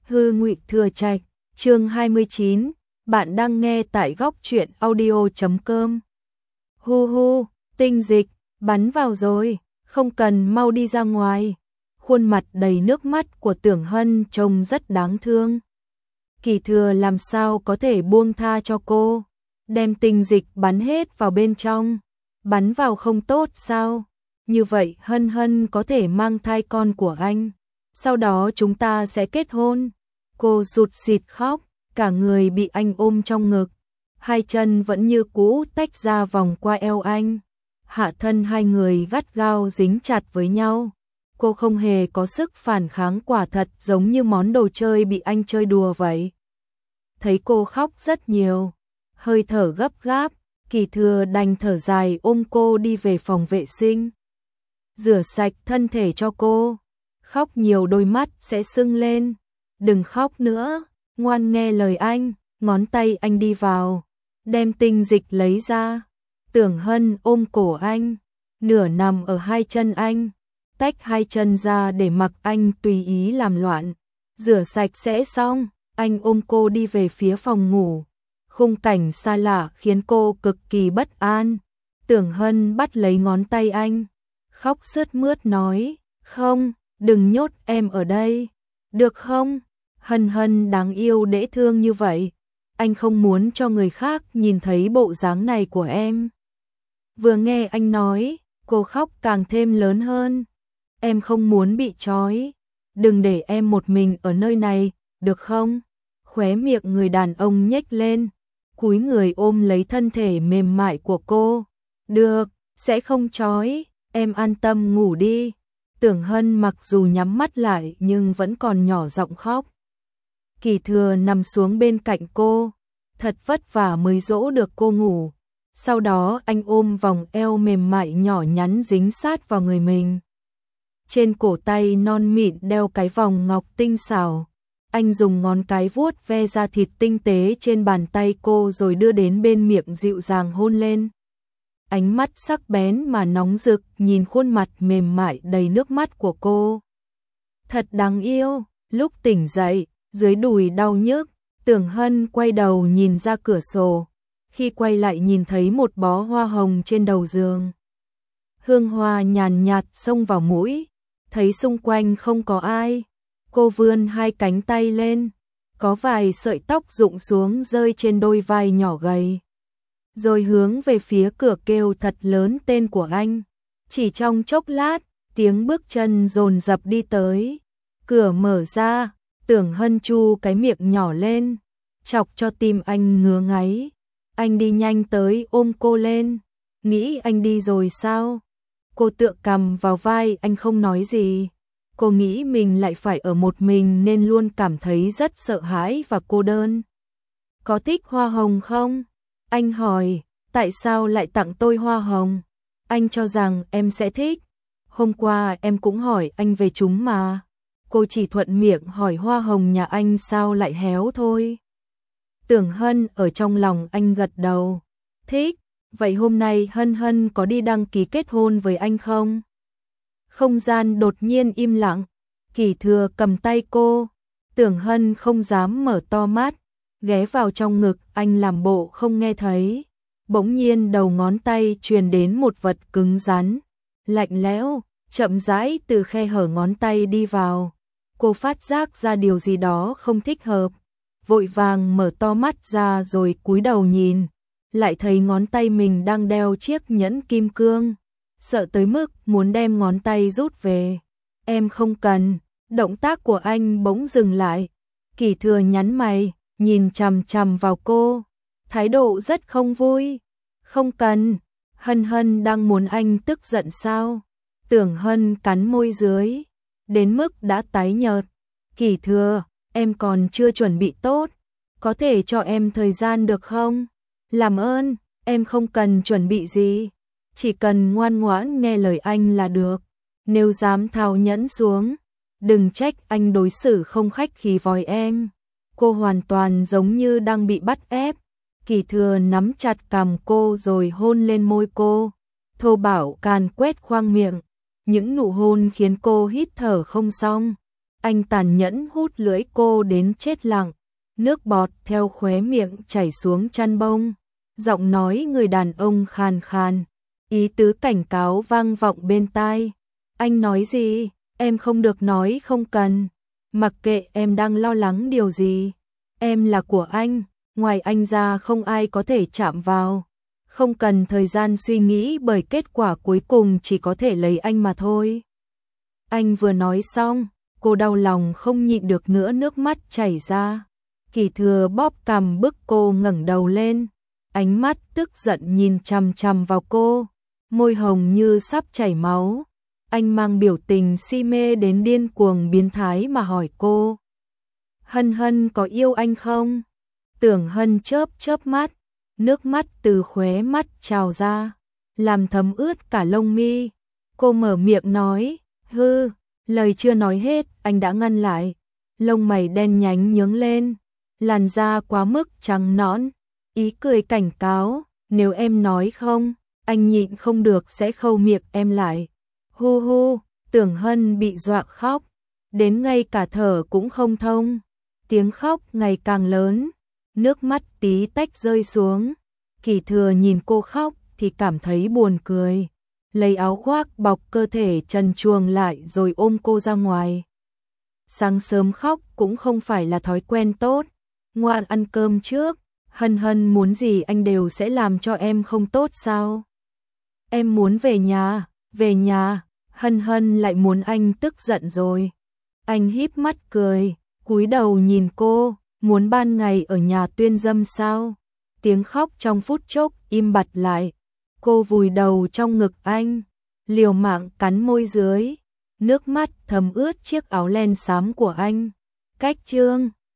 Hư Ngụy Thừa Trạch, chương 29, bạn đang nghe tại góc truyện audio.com. Hu hu, tinh dịch, bắn vào rồi, không cần, mau đi ra ngoài. Khuôn mặt đầy nước mắt của Tưởng Hân trông rất đáng thương. Kỳ Thừa làm sao có thể buông tha cho cô, đem tinh dịch bắn hết vào bên trong. Bắn vào không tốt sao? Như vậy Hân Hân có thể mang thai con của anh. Sau đó chúng ta sẽ kết hôn. Cô sụt sịt khóc, cả người bị anh ôm trong ngực. Hai chân vẫn như cũ tách ra vòng qua eo anh. Hạ thân hai người gắt gao dính chặt với nhau. Cô không hề có sức phản kháng, quả thật giống như món đồ chơi bị anh chơi đùa vậy. Thấy cô khóc rất nhiều, hơi thở gấp gáp, Kỳ Thừa đành thở dài ôm cô đi về phòng vệ sinh. Rửa sạch thân thể cho cô. Khóc nhiều đôi mắt sẽ sưng lên. Đừng khóc nữa, ngoan nghe lời anh. Ngón tay anh đi vào, đem tinh dịch lấy ra. Tưởng Hân ôm cổ anh, nửa nằm ở hai chân anh, tách hai chân ra để mặc anh tùy ý làm loạn. Rửa sạch sẽ xong, anh ôm cô đi về phía phòng ngủ. Khung cảnh xa lạ khiến cô cực kỳ bất an. Tưởng Hân bắt lấy ngón tay anh, khóc sướt mướt nói, không, đừng nhốt em ở đây, được không? Hân Hân đáng yêu dễ thương như vậy, anh không muốn cho người khác nhìn thấy bộ dáng này của em. Vừa nghe anh nói, cô khóc càng thêm lớn hơn. Em không muốn bị trói, đừng để em một mình ở nơi này, được không? Khóe miệng người đàn ông nhếch lên, cúi người ôm lấy thân thể mềm mại của cô. Được, sẽ không trói, em an tâm ngủ đi. Tưởng Hân mặc dù nhắm mắt lại nhưng vẫn còn nhỏ giọng khóc. Kỳ Thừa nằm xuống bên cạnh cô, thật vất vả mới dỗ được cô ngủ. Sau đó anh ôm vòng eo mềm mại nhỏ nhắn dính sát vào người mình. Trên cổ tay non mịn đeo cái vòng ngọc tinh xảo. Anh dùng ngón cái vuốt ve da thịt tinh tế trên bàn tay cô rồi đưa đến bên miệng dịu dàng hôn lên. Ánh mắt sắc bén mà nóng rực nhìn khuôn mặt mềm mại đầy nước mắt của cô. Thật đáng yêu. Lúc tỉnh dậy, dưới đùi đau nhức, Tưởng Hân quay đầu nhìn ra cửa sổ. Khi quay lại nhìn thấy một bó hoa hồng trên đầu giường. Hương hoa nhàn nhạt xông vào mũi, thấy xung quanh không có ai. Cô vươn hai cánh tay lên, có vài sợi tóc rụng xuống rơi trên đôi vai nhỏ gầy. Rồi hướng về phía cửa kêu thật lớn tên của anh. Chỉ trong chốc lát, tiếng bước chân dồn dập đi tới. Cửa mở ra, Tưởng Hân chu cái miệng nhỏ lên, chọc cho tim anh ngứa ngáy. Anh đi nhanh tới ôm cô lên. Nghĩ anh đi rồi sao? Cô tựa cằm vào vai anh không nói gì. Cô nghĩ mình lại phải ở một mình nên luôn cảm thấy rất sợ hãi và cô đơn. Có thích hoa hồng không? Anh hỏi, tại sao lại tặng tôi hoa hồng? Anh cho rằng em sẽ thích. Hôm qua em cũng hỏi anh về chúng mà. Cô chỉ thuận miệng hỏi hoa hồng nhà anh sao lại héo thôi. Tưởng Hân ở trong lòng anh gật đầu. Thích, vậy hôm nay Hân Hân có đi đăng ký kết hôn với anh không? Không gian đột nhiên im lặng. Kỳ Thừa cầm tay cô. Tưởng Hân không dám mở to mắt, ghé vào trong ngực anh làm bộ không nghe thấy. Bỗng nhiên đầu ngón tay truyền đến một vật cứng rắn, lạnh lẽo, chậm rãi từ khe hở ngón tay đi vào. Cô phát giác ra điều gì đó không thích hợp, vội vàng mở to mắt ra rồi cúi đầu nhìn, lại thấy ngón tay mình đang đeo chiếc nhẫn kim cương. Sợ tới mức muốn đem ngón tay rút về. Em không cần. Động tác của anh bỗng dừng lại. Kỳ Thừa nhắn mày, nhìn chằm chằm vào cô, thái độ rất không vui. Không cần. Hân Hân đang muốn anh tức giận sao? Tưởng Hân cắn môi dưới, đến mức đã tái nhợt. Kỳ Thừa, em còn chưa chuẩn bị tốt, có thể cho em thời gian được không? Làm ơn, em không cần chuẩn bị gì, chỉ cần ngoan ngoãn nghe lời anh là được. Nếu dám tháo nhẫn xuống, đừng trách anh đối xử không khách khí với em. Cô hoàn toàn giống như đang bị bắt ép. Kỳ Thừa nắm chặt cằm cô rồi hôn lên môi cô, thô bạo càn quét khoang miệng. Những nụ hôn khiến cô hít thở không xong. Anh tàn nhẫn hút lưỡi cô đến chết lặng, nước bọt theo khóe miệng chảy xuống chăn bông. Giọng nói người đàn ông khàn khàn, ý tứ cảnh cáo vang vọng bên tai. Anh nói gì? Em không được nói không cần. Mặc kệ em đang lo lắng điều gì. Em là của anh, ngoài anh ra không ai có thể chạm vào. Không cần thời gian suy nghĩ bởi kết quả cuối cùng chỉ có thể lấy anh mà thôi. Anh vừa nói xong, cô đau lòng không nhịn được nữa, nước mắt chảy ra. Kỳ Thừa bóp cằm bức cô ngẩng đầu lên, ánh mắt tức giận nhìn chằm chằm vào cô, môi hồng như sắp chảy máu. Anh mang biểu tình si mê đến điên cuồng biến thái mà hỏi cô: Hân Hân có yêu anh không? Tưởng Hân chớp chớp mắt, nước mắt từ khóe mắt trào ra, làm thấm ướt cả lông mi. Cô mở miệng nói: hư. Lời chưa nói hết, anh đã ngăn lại. Lông mày đen nhánh nhướng lên, làn da quá mức trắng nõn, ý cười cảnh cáo: nếu em nói không, anh nhịn không được sẽ khâu miệng em lại. Hu hu. Tưởng Hân bị dọa khóc, đến ngay cả thở cũng không thông. Tiếng khóc ngày càng lớn, nước mắt tí tách rơi xuống. Kỳ Thừa nhìn cô khóc thì cảm thấy buồn cười, lấy áo khoác bọc cơ thể trần truồng lại rồi ôm cô ra ngoài. Sáng sớm khóc cũng không phải là thói quen tốt. Ngoan, ăn cơm trước. Hân Hân muốn gì anh đều sẽ làm cho em, không tốt sao? Em muốn về nhà. Về nhà. Hân Hân lại muốn anh tức giận rồi. Anh híp mắt cười, cúi đầu nhìn cô, muốn ban ngày ở nhà tuyên dâm sao? Tiếng khóc trong phút chốc im bặt lại. Cô vùi đầu trong ngực anh, liều mạng cắn môi dưới, nước mắt thấm ướt chiếc áo len xám của anh. Cách chương